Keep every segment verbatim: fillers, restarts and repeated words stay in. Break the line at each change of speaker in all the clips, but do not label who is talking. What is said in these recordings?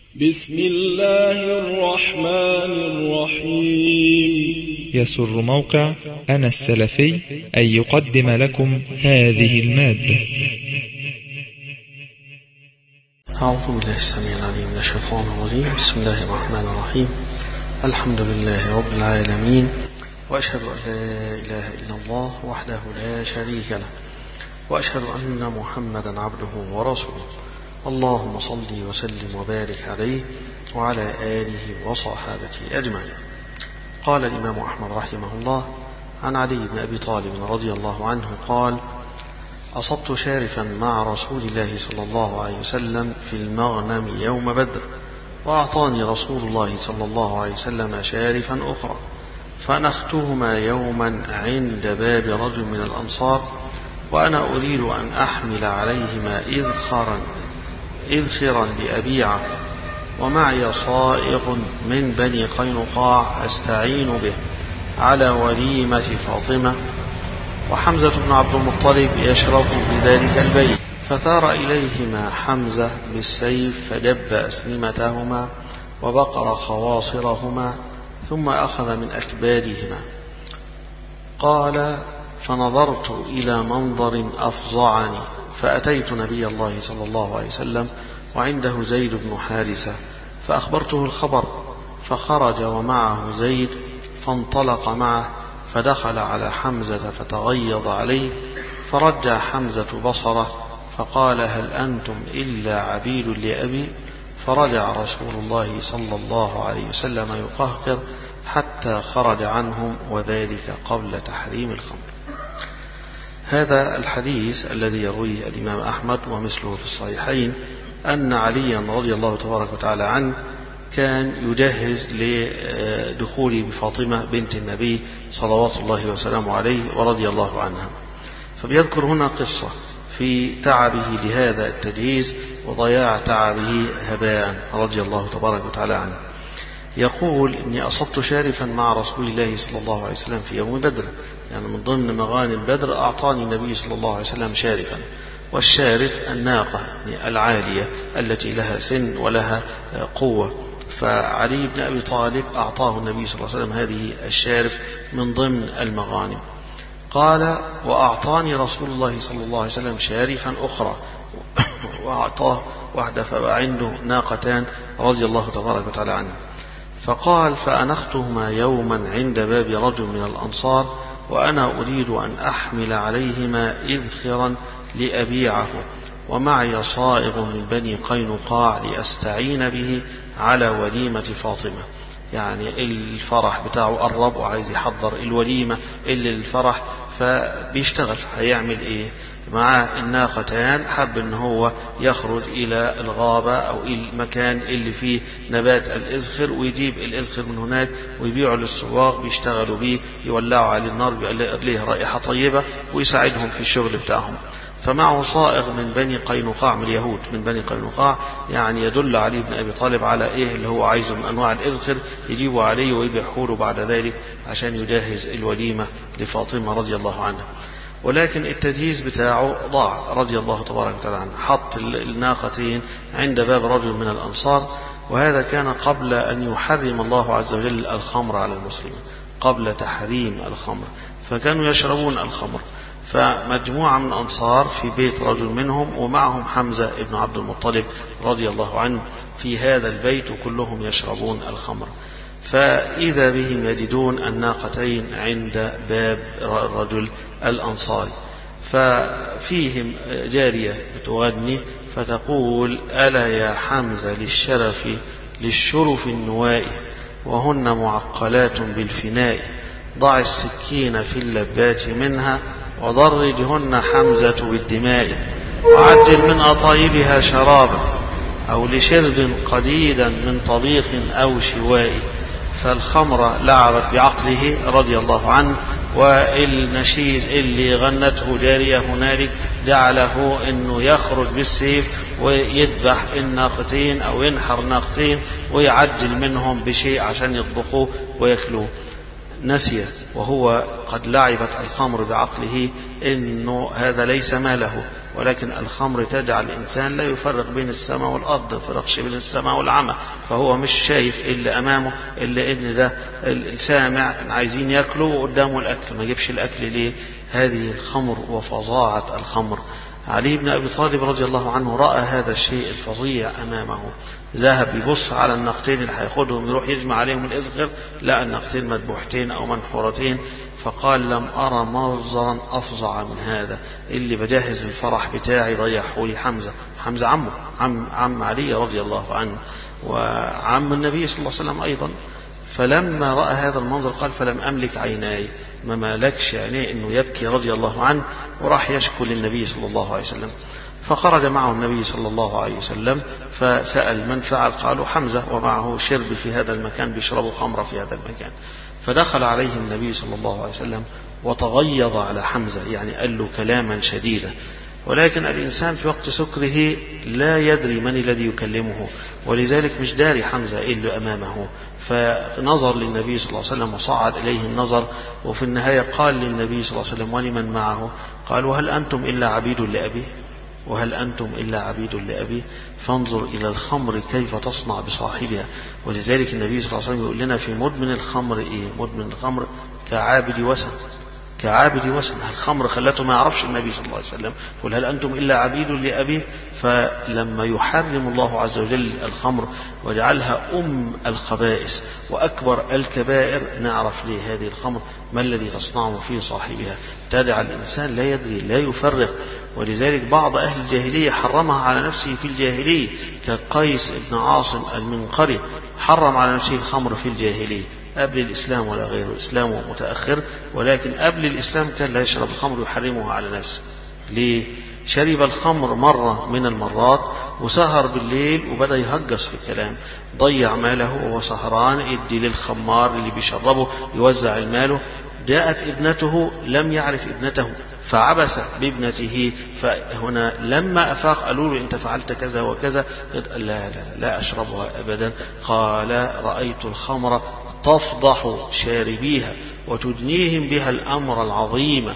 بسم الله الرحمن الرحيم.
يسر موقع أنا السلفي أن يقدم لكم هذه المادة.
أعوذ بالله السميع العليم من الشيطان الرجيم. بسم الله الرحمن الرحيم. الحمد لله رب العالمين، وأشهد أن لا إله إلا الله وحده لا شريك له، وأشهد أن محمدا عبده ورسوله. اللهم صل وسلم وبارك عليه وعلى آله وصحابته أجمعين. قال الإمام أحمد رحمه الله عن علي بن أبي طالب رضي الله عنه قال: أصبت شارفا مع رسول الله صلى الله عليه وسلم في المغنم يوم بدر، وأعطاني رسول الله صلى الله عليه وسلم شارفا أخرى، فنختهما يوما عند باب رجل من الأنصار، وأنا أريد أن أحمل عليهما إذخرا إذخرا لأبيعه، ومعي صائغ من بني قينقاع أستعين به على وليمة فاطمة، وحمزة بن عبد المطلب يشرب في ذلك البيت، فثار إليهما حمزة بالسيف فدب أسنمتهما وبقر خواصرهما، ثم أخذ من أكبادهما. قال: فنظرت إلى منظر أفظعني، فأتيت نبي الله صلى الله عليه وسلم وعنده زيد بن حارثة، فأخبرته الخبر، فخرج ومعه زيد، فانطلق معه، فدخل على حمزة فتغيظ عليه، فرجع حمزة بصره فقال: هل أنتم إلا عبيد لأبي؟ فرجع رسول الله صلى الله عليه وسلم يقهقر حتى خرج عنهم، وذلك قبل تحريم الخمر. هذا الحديث الذي يرويه الإمام أحمد ومثله في الصحيحين أن عليا رضي الله تبارك وتعالى عنه كان يجهز لدخول بفاطمة بنت النبي صلوات الله وسلامه عليه ورضي الله عنها، فبيذكر هنا قصة في تعبه لهذا التجهيز وضياع تعبه هباء رضي الله تبارك وتعالى عنه. يقول: إني أصبت شارفا مع رسول الله صلى الله عليه وسلم في يوم بدر، يعني من ضمن مغانم بدر أعطاني النبي صلى الله عليه وسلم شارفا، والشارف الناقة العالية التي لها سن ولها قوة، فعلي بن أبي طالب أعطاه النبي صلى الله عليه وسلم هذه الشارف من ضمن المغانم. قال: وأعطاني رسول الله صلى الله عليه وسلم شارفا أخرى وأعطاه واحدة، فبقى عنده ناقتان رضي الله تبارك وتعالى عنه. فقال: فأنختهما يوما عند باب رجل من الأنصار، وأنا أريد أن أحمل عليهما إذخرا لأبيعه، ومعي صائغ من بني قينقاع لأستعين به على وليمة فاطمة. يعني الفرح بتاعه قرب وعايز يحضر الوليمة اللي الفرح، فبيشتغل هيعمل ايه مع الناقتان؟ حب ان هو يخرج الى الغابة او المكان اللي فيه نبات الإذخر ويجيب الإذخر من هناك ويبيعه للسواق، بيشتغلوا بيه، يولعوا عليه النار، بيقلق ليه رائحة طيبة ويساعدهم في الشغل بتاعهم. فمعه صائغ من بني قينقاع، من اليهود من بني قينقاع، يعني يدل علي بن أبي طالب على إيه اللي هو عايزه من أنواع الإذخر، يجيبوا عليه ويبيعوا له بعد ذلك عشان يجهز الوليمة لفاطمة رضي الله عنها. ولكن التجهيز بتاعه ضاع رضي الله تبارك وتعالى عنه، حط الناقتين عند باب رجل من الأنصار، وهذا كان قبل أن يحرم الله عز وجل الخمر على المسلمين، قبل تحريم الخمر، فكانوا يشربون الخمر. فمجموعة من الأنصار في بيت رجل منهم، ومعهم حمزة ابن عبد المطلب رضي الله عنه في هذا البيت، وكلهم يشربون الخمر. فإذا بهم يجدون الناقتين عند باب رجل الأنصاري، ففيهم جارية بتغني فتقول: ألا يا حمزة للشرف للشرف النوائي، وهن معقلات بالفناء، ضع السكين في اللبات منها، وضرجهن حمزة بالدماء، وعجل من أطايبها شرابا، أو لشرب قديدا من طبيخ أو شواء. فالخمر لعبت بعقله رضي الله عنه، والنشيد اللي غنته جارية هنالك جعله أنه يخرج بالسيف ويذبح الناقتين أو ينحر الناقتين ويعجل منهم بشيء عشان يطبخوه ويأكلوه. نسي وهو قد لعبت الخمر بعقله أنه هذا ليس ما له، ولكن الخمر تجعل الإنسان لا يفرق بين السماء والأرض، يفرقش بين السماء والعمى، فهو مش شايف اللي أمامه إلا إن ده السامع عايزين يأكلوا وقدامه الأكل، ما يجيبش الأكل ليه؟ هذه الخمر وفظاعة الخمر. علي بن أبي طالب رضي الله عنه رأى هذا الشيء الفظيع أمامه، ذهب يبص على النقطين اللي هياخدهم يروح يجمع عليهم الإزغر، لقى النقطين مذبوحتين أو منحورتين، فقال لم أرى منظرا أفظع من هذا، اللي بجهز الفرح بتاعي ضيعه لي حمزة. حمزة عمه، عم, عم علي رضي الله عنه وعم النبي صلى الله عليه وسلم أيضا. فلما رأى هذا المنظر قال فلم أملك عيناي، ما مالكش عينيه إنه يبكي رضي الله عنه، وراح يشكو للنبي صلى الله عليه وسلم. فخرج معه النبي صلى الله عليه وسلم فسأل من فعل، قالوا حمزة، ومعه شرب في هذا المكان، بيشربوا خمرة في هذا المكان. فدخل عليه النبي صلى الله عليه وسلم وتغيظ على حمزة، يعني قال له كلاما شديدا. ولكن الإنسان في وقت سكره لا يدري من الذي يكلمه، ولذلك مش داري حمزة إيه اللي أمامه، فنظر للنبي صلى الله عليه وسلم وصعد إليه النظر، وفي النهاية قال للنبي صلى الله عليه وسلم ولمن معه، قال وهل أنتم إلا عبيد لأبيه؟ وهل أنتم إلا عبيد لأبيه؟ فانظر إلى الخمر كيف تصنع بصاحبها. ولذلك النبي صلى الله عليه وسلم يقول لنا في مدمن الخمر إيه؟ مدمن الخمر كعابد وثن، كعابد وثن. الخمر خلته ما يعرفش النبي صلى الله عليه وسلم، قل هل أنتم إلا عبيد لأبيه. فلما يحرم الله عز وجل الخمر وجعلها أم الخبائث وأكبر الكبائر، نعرف ليه هذه الخمر ما الذي تصنعه في صاحبها. تدع الإنسان لا يدري لا يفرق. ولذلك بعض أهل الجاهلية حرمها على نفسه في الجاهلية، كقيس بن عاصم المنقري حرم على نفسه الخمر في الجاهلية قبل الإسلام ولا غير الإسلام ومتأخر، ولكن قبل الإسلام كان لا يشرب الخمر ويحرمها على نفسه. ليه؟ شرب الخمر مرة من المرات وسهر بالليل وبدأ يهجس في الكلام، ضيع ماله وهو سهران، يدي للخمار اللي بيشربه يوزع الماله. جاءت ابنته لم يعرف ابنته فعبس بابنته، فهنا لما أفاق قالوا له أنت فعلت كذا وكذا، قال لا لا لا أشربها أبدا. قال رأيت الخمر تفضح شاربيها وتدنيهم بها الأمر العظيم،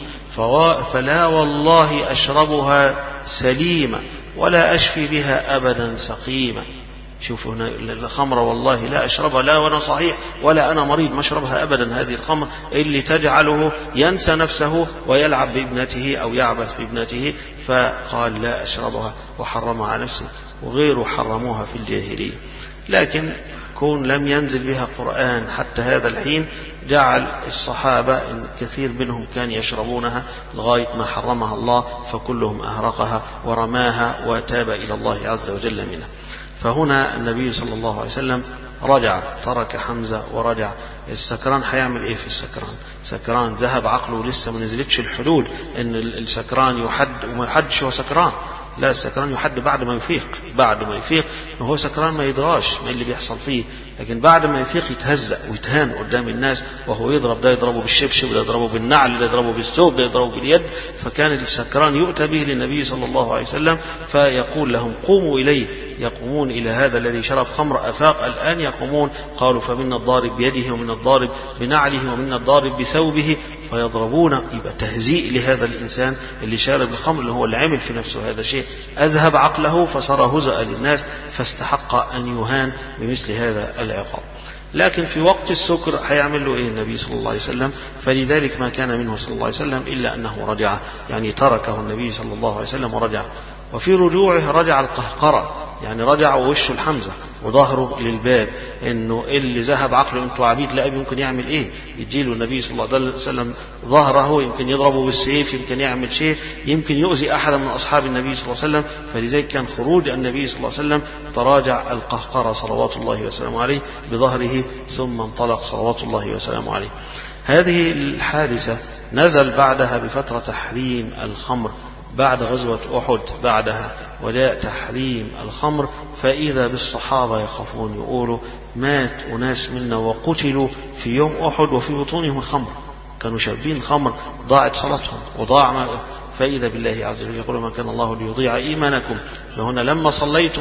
فلا والله أشربها سليمة ولا أشفي بها أبدا سقيمة. شوفوا هنا الخمر والله لا أشربها، لا وأنا صحيح ولا أنا مريض، ما أشربها أبدا. هذه الخمر اللي تجعله ينسى نفسه ويلعب بابنته أو يعبث بابنته، فقال لا أشربها وحرمها على نفسه، وغيره حرموها في الجاهلية. لكن كون لم ينزل بها قرآن حتى هذا الحين جعل الصحابة إن كثير منهم كان يشربونها لغاية ما حرمها الله، فكلهم أهرقها ورماها وتاب إلى الله عز وجل منها. فهنا النبي صلى الله عليه وسلم رجع، ترك حمزة ورجع. السكران هيعمل ايه في السكران؟ سكران ذهب عقله، لسه ما نزلتش الحدود ان السكران يحد وما يحدش هو سكران، لا السكران يحد بعد ما يفيق، بعد ما يفيق وهو سكران ما يدراش ما اللي بيحصل فيه، لكن بعد ما يفيق يتهزأ ويتهان قدام الناس، وهو يضرب، ده يضربه بالشبشب، ده يضربه بالنعل، ده يضربه بالثوب، ده يضربه باليد. فكان السكران يؤتى به للنبي صلى الله عليه وسلم فيقول لهم قوموا إليه، يقومون إلى هذا الذي شرب خمر أفاق الآن، يقومون قالوا فمنا الضارب بيده ومنا الضارب بنعله ومنا الضارب بثوبه، فيضربون. يبقى تهزيء لهذا الإنسان اللي شارب الخمر، اللي هو اللي عمل في نفسه هذا الشيء، أذهب عقله فصار هزأ للناس، فاستحق أن يهان بمثل هذا العقاب. لكن في وقت السكر هيعمل له إيه النبي صلى الله عليه وسلم؟ فلذلك ما كان منه صلى الله عليه وسلم إلا أنه رجع، يعني تركه النبي صلى الله عليه وسلم ورجع. وفي رجوعه رجع القهقرة، يعني رجع ووشه الحمزة وظهره للباب، انه اللي ذهب عقله انتوا عبيد لأبي ممكن يعمل ايه؟ يجيله النبي صلى الله عليه وسلم ظهره، يمكن يضربه بالسيف، يمكن يعمل شيء، يمكن يؤذي احدا من اصحاب النبي صلى الله عليه وسلم. فلذلك كان خروج النبي صلى الله عليه وسلم تراجع القهقرة صلوات الله وسلامه عليه بظهره، ثم انطلق صلوات الله وسلامه عليه. هذه الحادثة نزل بعدها بفترة تحريم الخمر بعد غزوة أحد، بعدها وجاء تحريم الخمر، فإذا بالصحابة يخافون، يقولوا مات أناس منا وقتلوا في يوم أحد وفي بطونهم الخمر، كانوا شاربين الخمر، ضاعت صلاتهم وضاع ما. فإذا بالله عز وجل يقول ما كان الله ليضيع إيمانكم. فهنا لما صليتم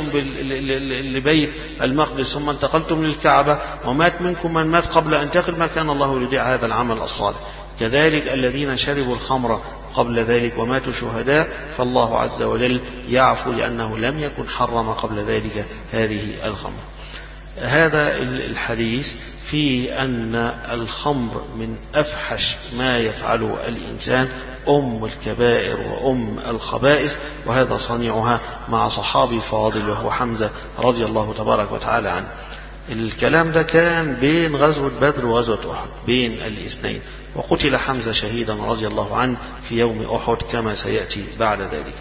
لبيت المقدس ثم انتقلتم للكعبة ومات منكم من مات قبل أن تقل، ما كان الله ليضيع هذا العمل الصالح. كذلك الذين شربوا الخمر قبل ذلك وماتوا شهداء فالله عز وجل يعفو لأنه لم يكن حرم قبل ذلك هذه الخمر. هذا الحديث فيه أن الخمر من أفحش ما يفعله الإنسان، أم الكبائر وأم الخبائث، وهذا صنيعها مع صحابي فاضل وهو حمزة رضي الله تبارك وتعالى عنه. الكلام ده كان بين غزوة بدر وغزوة أحد، بين الاثنين، وقتل حمزة شهيدا رضي الله عنه في يوم أحد كما سيأتي بعد ذلك.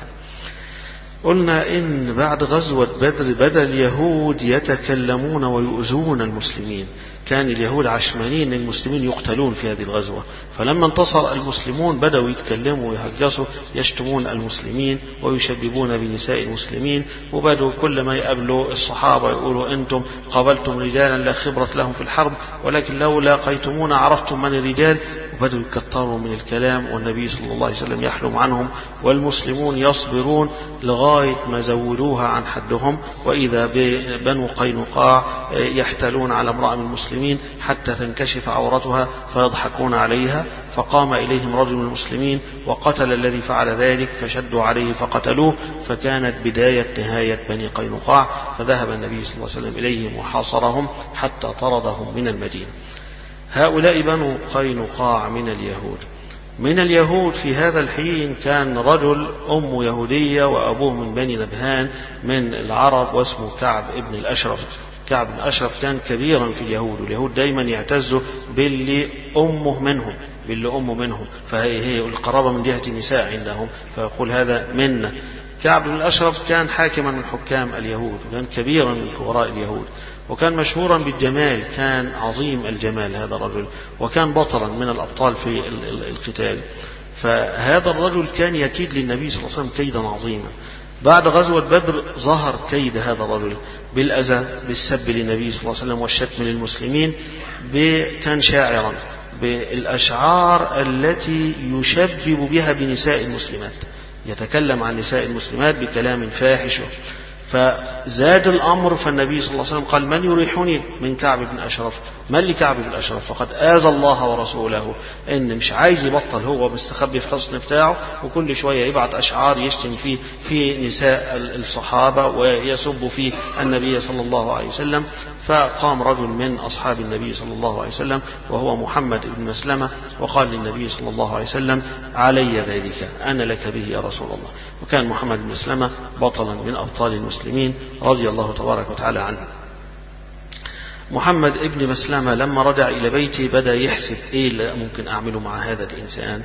قلنا إن بعد غزوة بدر بدأ اليهود يتكلمون ويؤذون المسلمين، كان اليهود عشمانين المسلمين يقتلون في هذه الغزوة، فلما انتصر المسلمون بدأوا يتكلموا ويهجسوا يشتمون المسلمين ويشببون بنساء المسلمين، وبدأوا كل ما يقابلوا الصحابة يقولوا أنتم قابلتم رجالا لا خبرة لهم في الحرب ولكن لو لاقيتمونا عرفتم من الرجال، وبدأوا يكتروا من الكلام، والنبي صلى الله عليه وسلم يحلم عنهم والمسلمون يصبرون لغاية ما زودوها عن حدهم، وإذا بنو قينقاع يحتالون على امرأة من المسلمين حتى تنكشف عورتها فيضحكون عليها، فقام إليهم رجل من المسلمين وقتل الذي فعل ذلك فشدوا عليه فقتلوه، فكانت بداية نهاية بني قينقاع، فذهب النبي صلى الله عليه وسلم إليهم وحاصرهم حتى طردهم من المدينة. هؤلاء بنو قينقاع من اليهود. من اليهود في هذا الحين كان رجل أم يهودية وأبوه من بني نبهان من العرب واسمه كعب ابن الأشرف. كعب بن الأشرف كان كبيرا في اليهود، واليهود دايما يعتزوا باللي أمه منهم باللي أمه منهم فهي هي القرابة من جهة النساء عندهم، فيقول هذا منا. كعب بن الأشرف كان حاكما من حكام اليهود، وكان كبيرا من كبراء اليهود، وكان مشهورا بالجمال، كان عظيم الجمال هذا الرجل، وكان بطلا من الأبطال في القتال. فهذا الرجل كان يكيد للنبي صلى الله عليه وسلم كيدا عظيما. بعد غزوة بدر ظهر كيد هذا الرجل بالأذى بالسب للنبي صلى الله عليه وسلم والشتم للمسلمين، كان شاعرا بالأشعار التي يشبب بها بنساء المسلمات، يتكلم عن نساء المسلمات بكلام فاحش. فزاد الأمر، فالنبي صلى الله عليه وسلم قال من يريحني من كعب بن أشرف؟ من لكعب بن أشرف؟ فقد آذى الله ورسوله، إن مش عايز يبطل، هو مستخبي في الحصن بتاعه وكل شوية يبعت أشعار يشتم فيه في نساء الصحابة ويسب فيه النبي صلى الله عليه وسلم. فقام رجل من أصحاب النبي صلى الله عليه وسلم وهو محمد بن مسلمة وقال للنبي صلى الله عليه وسلم علي ذلك، أنا لك به يا رسول الله. وكان محمد بن مسلمة بطلا من أبطال المسلمين رضي الله تبارك وتعالى عنه. محمد ابن مسلمة لما رجع إلى بيته بدأ يحسب إيه اللي ممكن أعمله مع هذا الإنسان،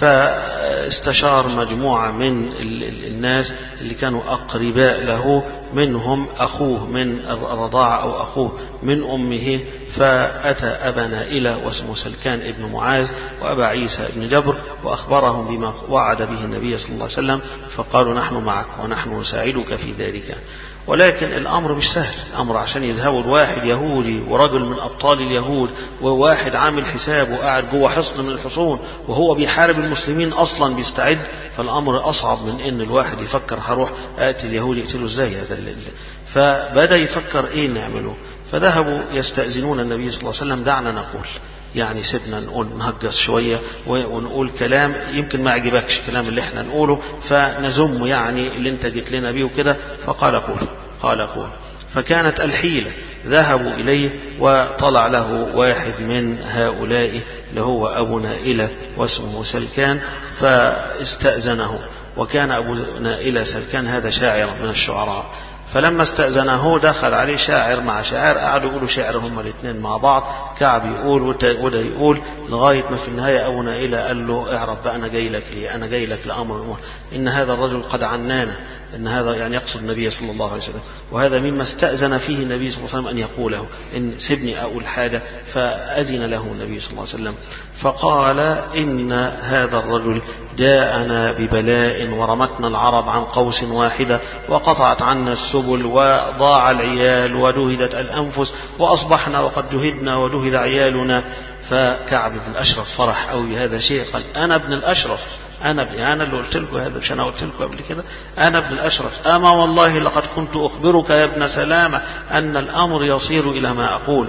فاستشار مجموعة من الناس اللي كانوا أقرباء له، منهم أخوه من الرضاعة أو أخوه من أمه، فأتى أبا نائلة واسمه سلكان ابن معاذ وأبا عيسى ابن جبر وأخبرهم بما وعد به النبي صلى الله عليه وسلم، فقالوا نحن معك ونحن نساعدك في ذلك. ولكن الأمر مش سهل، الأمر عشان يذهبوا الواحد يهودي ورجل من أبطال اليهود وواحد عامل حساب وقاعد جوه حصن من الحصون وهو بيحارب المسلمين أصلا بيستعد، فالأمر أصعب من إن الواحد يفكر هروح أقتل اليهود يقتلوا إزاي هذا الليل. فبدأ يفكر إيه نعمله، فذهبوا يستأذنون النبي صلى الله عليه وسلم دعنا نقول، يعني سيبنا نقول نهجس شوية ونقول كلام يمكن ما عجبكش كلام اللي احنا نقوله فنزم يعني اللي انت جيت لنا بيه وكده. فقال قول قال قول فكانت الحيلة، ذهبوا إليه وطلع له واحد من هؤلاء اللي هو أبو نائلة واسمه سلكان فاستأذنه، وكان أبو نائلة سلكان هذا شاعر من الشعراء. فلما استأذنه دخل عليه شاعر مع شاعر، قعدوا يقولوا شعر هما الاثنين مع بعض، كعب يقول وده يقول، لغاية ما في النهاية أبو نائلة قال له اعرف بقى أنا جاي لك ليه، أنا جاي لك لأمر إن هذا الرجل قد عنانا، إن هذا يعني يقصد النبي صلى الله عليه وسلم، وهذا مما استأذن فيه النبي صلى الله عليه وسلم أن يقوله، إن سيبني أقول حاجة، فأذن له النبي صلى الله عليه وسلم. فقال إن هذا الرجل جاءنا ببلاء ورمتنا العرب عن قوس واحدة وقطعت عنا السبل وضاع العيال ودهدت الأنفس وأصبحنا وقد جهدنا ودهد عيالنا. فكعب بن الأشرف فرح أوي هذا شيء، قال أنا ابن الأشرف، أنا ابن أنا اللي قلت لكم هذا، مش أنا قلت لكم قبل كده أنا ابن الأشرف، أما والله لقد كنت أخبرك يا ابن سلامة أن الأمر يصير إلى ما أقول.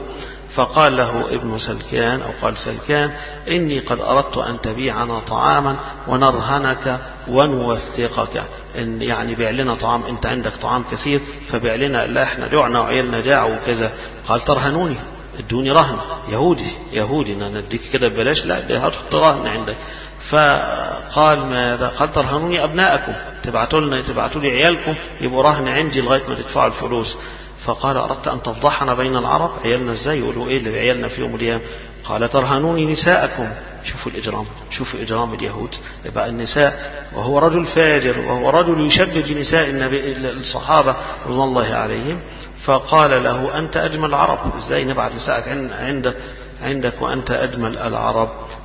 فقال له ابن سلكان أو قال سلكان: إني قد أردت أن تبيعنا طعاما ونرهنك ونوثقك، إن يعني بيع لنا طعام، أنت عندك طعام كثير فبيع لنا، لا إحنا جوعنا وعيالنا جاعوا وكذا. قال: ترهنوني، ادوني رهن. يهودي يهودي أنا نديك كده ببلاش؟ لا، ده هتحط رهن عندك. فقال: ماذا؟ قال: ترهنوني أبناءكم، تبعتوا لنا تبعتوا لي عيالكم يبقوا رهن عندي لغاية ما تدفعوا الفلوس. فقال: أردت أن تفضحنا بين العرب؟ عيالنا ازاي يقولوا ايه اللي عيالنا في يوم القيامة؟ قال: ترهنوني نساءكم. شوفوا الإجرام، شوفوا إجرام اليهود. يبقى النساء، وهو رجل فاجر وهو رجل يشبه بنساء النبي الصحابة رضوان الله عليهم. فقال له: أنت أجمل العرب، ازاي نبعث نساءك عندك عندك وأنت أجمل العرب؟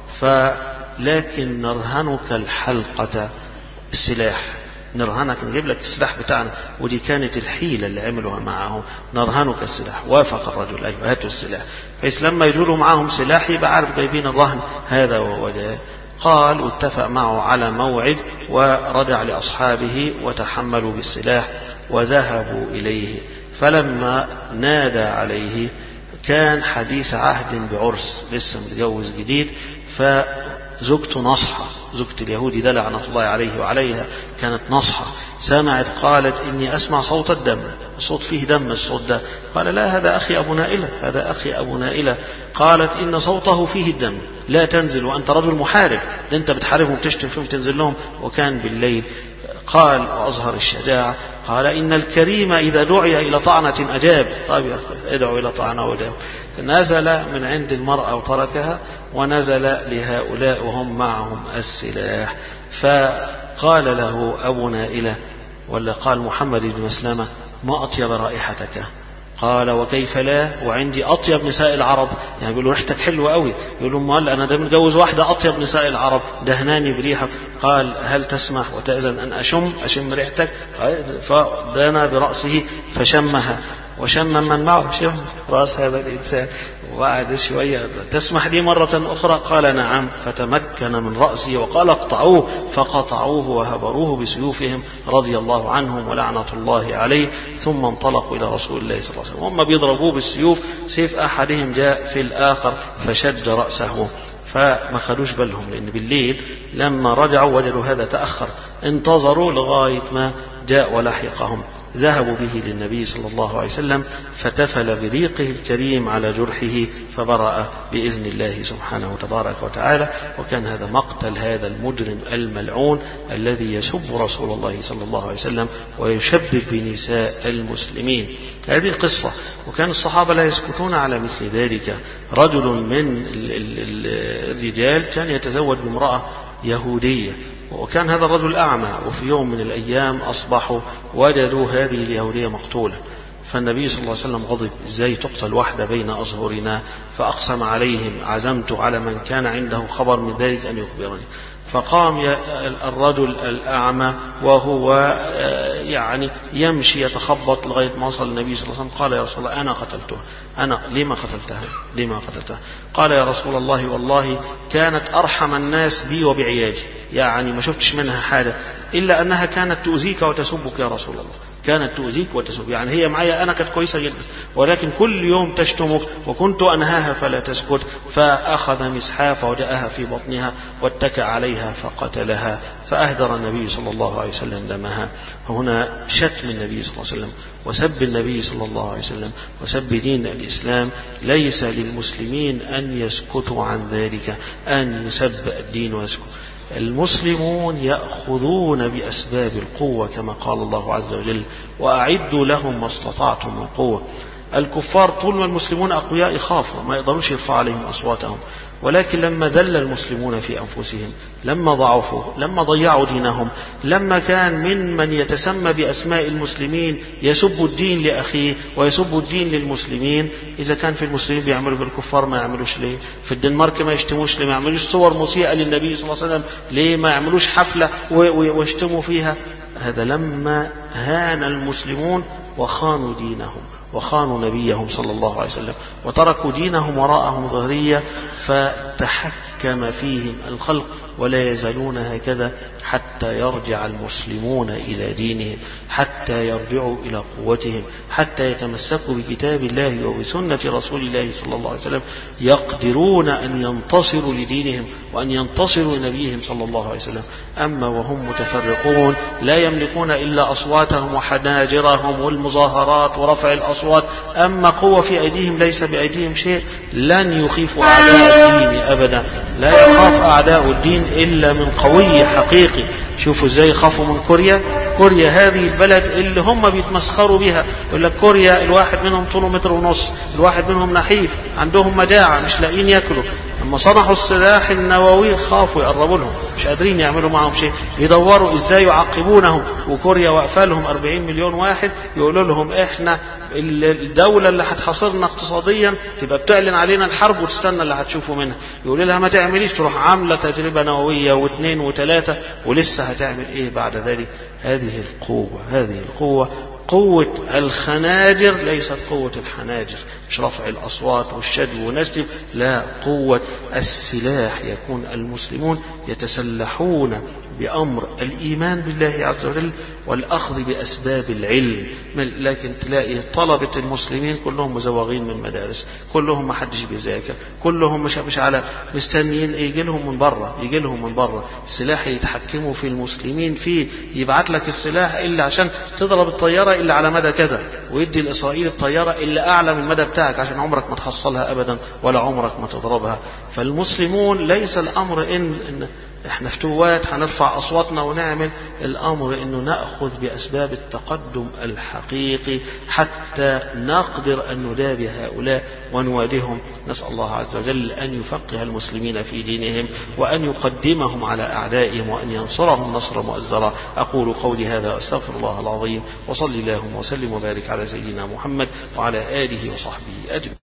فلكن نرهنك الحلقة، السلاح، نرهنك نجيب لك السلاح بتاعنا. ودي كانت الحيلة اللي عملوها معهم، نرهنك السلاح. وافق الرجل: أيوة هاتوا السلاح. فإذ لما يجولوا معهم سلاح يبقى عارف جايبين الرهن هذا وهو جاي. قال: واتفق معه على موعد ورجع لأصحابه وتحملوا بالسلاح وذهبوا إليه. فلما نادى عليه كان حديث عهد بعرس، لسه متجوز جديد، فزوجته نصحة، زوجة اليهودي ده لعنة الله عليه وعليها كانت نصحة، سمعت قالت: إني أسمع صوت الدم، صوت فيه دم الصوت ده. قال: لا، هذا أخي أبو نائلة، هذا أخي أبو نائلة. قالت: إن صوته فيه الدم، لا تنزل وأنت رجل محارب، ده أنت بتحاربهم وتشتم فيهم تنزل لهم. وكان بالليل. قال وأظهر الشجاعة، قال: إن الكريم إذا دعي إلى طعنة أجاب. طيب يا أخي، ادعوا إلى طعنة وأجاب. نزل من عند المرأة وتركها ونزل لهؤلاء وهم معهم السلاح. فقال له أبو نائلة، ولا قال محمد بن مسلمة: ما أطيب رائحتك؟ قال: وكيف لا، وعندي أطيب نساء العرب. يعني بيقولوا ريحتك حلوة قوي. يقولوا: مال أنا ده متجوز واحدة أطيب نساء العرب، دهناني بريحة. قال: هل تسمح وتأذن أن أشم أشم ريحتك؟ فدنا برأسه فشمها، وشم من معه شم رأس هذا الإنسان. وبعد شوية: تسمح لي مرة أخرى؟ قال: نعم. فتمكن من رأسه وقال: اقطعوه. فقطعوه وهبروه بسيوفهم رضي الله عنهم ولعنة الله عليه. ثم انطلقوا إلى رسول الله صلى الله عليه وسلم، هم بيضربوه بالسيوف، سيف أحدهم جاء في الآخر فشد رأسه. فما خدوش بالهم، لأن بالليل لما رجعوا وجدوا هذا تأخر، انتظروا لغاية ما جاء ولحقهم. ذهبوا به للنبي صلى الله عليه وسلم، فتفل بريقه الكريم على جرحه فبرأ بإذن الله سبحانه تبارك وتعالى. وكان هذا مقتل هذا المجرم الملعون الذي يسب رسول الله صلى الله عليه وسلم ويشبه بنساء المسلمين. هذه القصة. وكان الصحابة لا يسكتون على مثل ذلك. رجل من الرجال كان يتزوج بامرأة يهودية، وكان هذا الرجل أعمى، وفي يوم من الأيام أصبحوا وجدوا هذه اليهودية مقتولة. فالنبي صلى الله عليه وسلم غضب: إزاي تقتل واحدة بين أظهرنا؟ فأقسم عليهم: عزمت على من كان عنده خبر من ذلك أن يخبرني. فقام الرجل الأعمى وهو يعني يمشي يتخبط لغاية ما وصل النبي صلى الله عليه وسلم. قال: يا رسول الله، أنا قتلتها. أنا لما قتلتها؟ لما قتلتها؟ قال: يا رسول الله، والله كانت أرحم الناس بي وبعياجي، يعني ما شفتش منها حاجة إلا أنها كانت تؤذيك وتسبك يا رسول الله، كانت تؤذيك وتسب، يعني هي معي أنا كانت كويسة جدا، ولكن كل يوم تشتمك، وكنت أنهاها فلا تسكت. فأخذ مسحافة وجاءها في بطنها واتكى عليها فقتلها، فأهدر النبي صلى الله عليه وسلم دمها. هنا شتم النبي صلى الله عليه وسلم وسب النبي صلى الله عليه وسلم وسب دين الإسلام. ليس للمسلمين أن يسكتوا عن ذلك، أن يسب الدين ويسكت. المسلمون يأخذون بأسباب القوة كما قال الله عز وجل: وأعدوا لهم ما استطعتم من قوة. الكفار طول ما المسلمون أقوياء يخافوا، ما يقدروش يرفعوا عليهم أصواتهم. ولكن لما ذل المسلمون في أنفسهم، لما ضعفوا، لما ضيعوا دينهم، لما كان من من يتسمى بأسماء المسلمين يسب الدين لأخيه ويسب الدين للمسلمين، إذا كان في المسلمين بيعملوا بالكفار ما يعملوش ليه؟ في الدنمارك ما يشتموش ليه؟ ما يعملوش صور مسيئة للنبي صلى الله عليه وسلم ليه؟ ما يعملوش حفلة ويشتموا فيها؟ هذا لما هان المسلمون وخانوا دينهم وخانوا نبيهم صلى الله عليه وسلم وتركوا دينهم وراءهم ظهرية، فتحك حكم فيهم الخلق، ولا يزالون هكذا حتى يرجع المسلمون إلى دينهم، حتى يرجعوا إلى قوتهم، حتى يتمسكوا بكتاب الله وبسنة رسول الله صلى الله عليه وسلم، يقدرون أن ينتصروا لدينهم وأن ينتصروا لنبيهم صلى الله عليه وسلم. أما وهم متفرقون لا يملكون إلا أصواتهم وحناجرهم والمظاهرات ورفع الأصوات، أما قوة في أيديهم ليس بأيديهم شيء، لن يخيفوا أعداء الدين أبدا. لا يخاف أعداء الدين إلا من قوي حقيقي. شوفوا ازاي خافوا من كوريا. كوريا هذه البلد اللي هم بيتمسخروا بها، يقول لك كوريا الواحد منهم طوله متر ونص، الواحد منهم نحيف، عندهم مجاعة مش لاقيين ياكلوا. لما صنعوا السلاح النووي خافوا يقربوا لهم، مش قادرين يعملوا معهم شيء، يدوروا ازاي يعقبونهم. وكوريا واقفه لهم أربعين مليون واحد، يقولوا لهم احنا الدولة اللي هتحاصرنا اقتصاديا تبقى بتعلن علينا الحرب وتستنى اللي هتشوفوا منها. يقول لها ما تعمليش، تروح عاملة تجربة نووية واثنين وثلاثة، ولسه هتعمل ايه بعد ذلك؟ هذه القوة، هذه القوة قوة الخناجر ليست قوة الحناجر، مش رفع الأصوات والشدو ونسجب، لا، قوة السلاح. يكون المسلمون يتسلحون بأمر الإيمان بالله عز وجل والأخذ بأسباب العلم. لكن تلاقي طلبة المسلمين كلهم مزوغين من مدارس، كلهم ما حدش بيذاكر، كلهم مش مش على مستنيين يجي لهم من بره، يجي لهم من بره السلاح يتحكموا في المسلمين فيه، يبعت لك السلاح إلا عشان تضرب الطيارة إلا على مدى كذا، ويدي لإسرائيل الطيارة إلا أعلى من المدى بتاعك عشان عمرك ما تحصلها أبدا ولا عمرك ما تضربها. فالمسلمون ليس الأمر إن, إن احنا فتوات هنرفع أصواتنا ونعمل، الأمر إنه نأخذ بأسباب التقدم الحقيقي حتى نقدر أن ندابي هؤلاء ونواجههم. نسأل الله عز وجل أن يفقه المسلمين في دينهم وأن يقدمهم على أعدائهم وأن ينصرهم نصرا مؤزرا. أقول قولي هذا وأستغفر الله العظيم، وصلي اللهم وسلم وبارك على سيدنا محمد وعلى آله وصحبه أجمعين.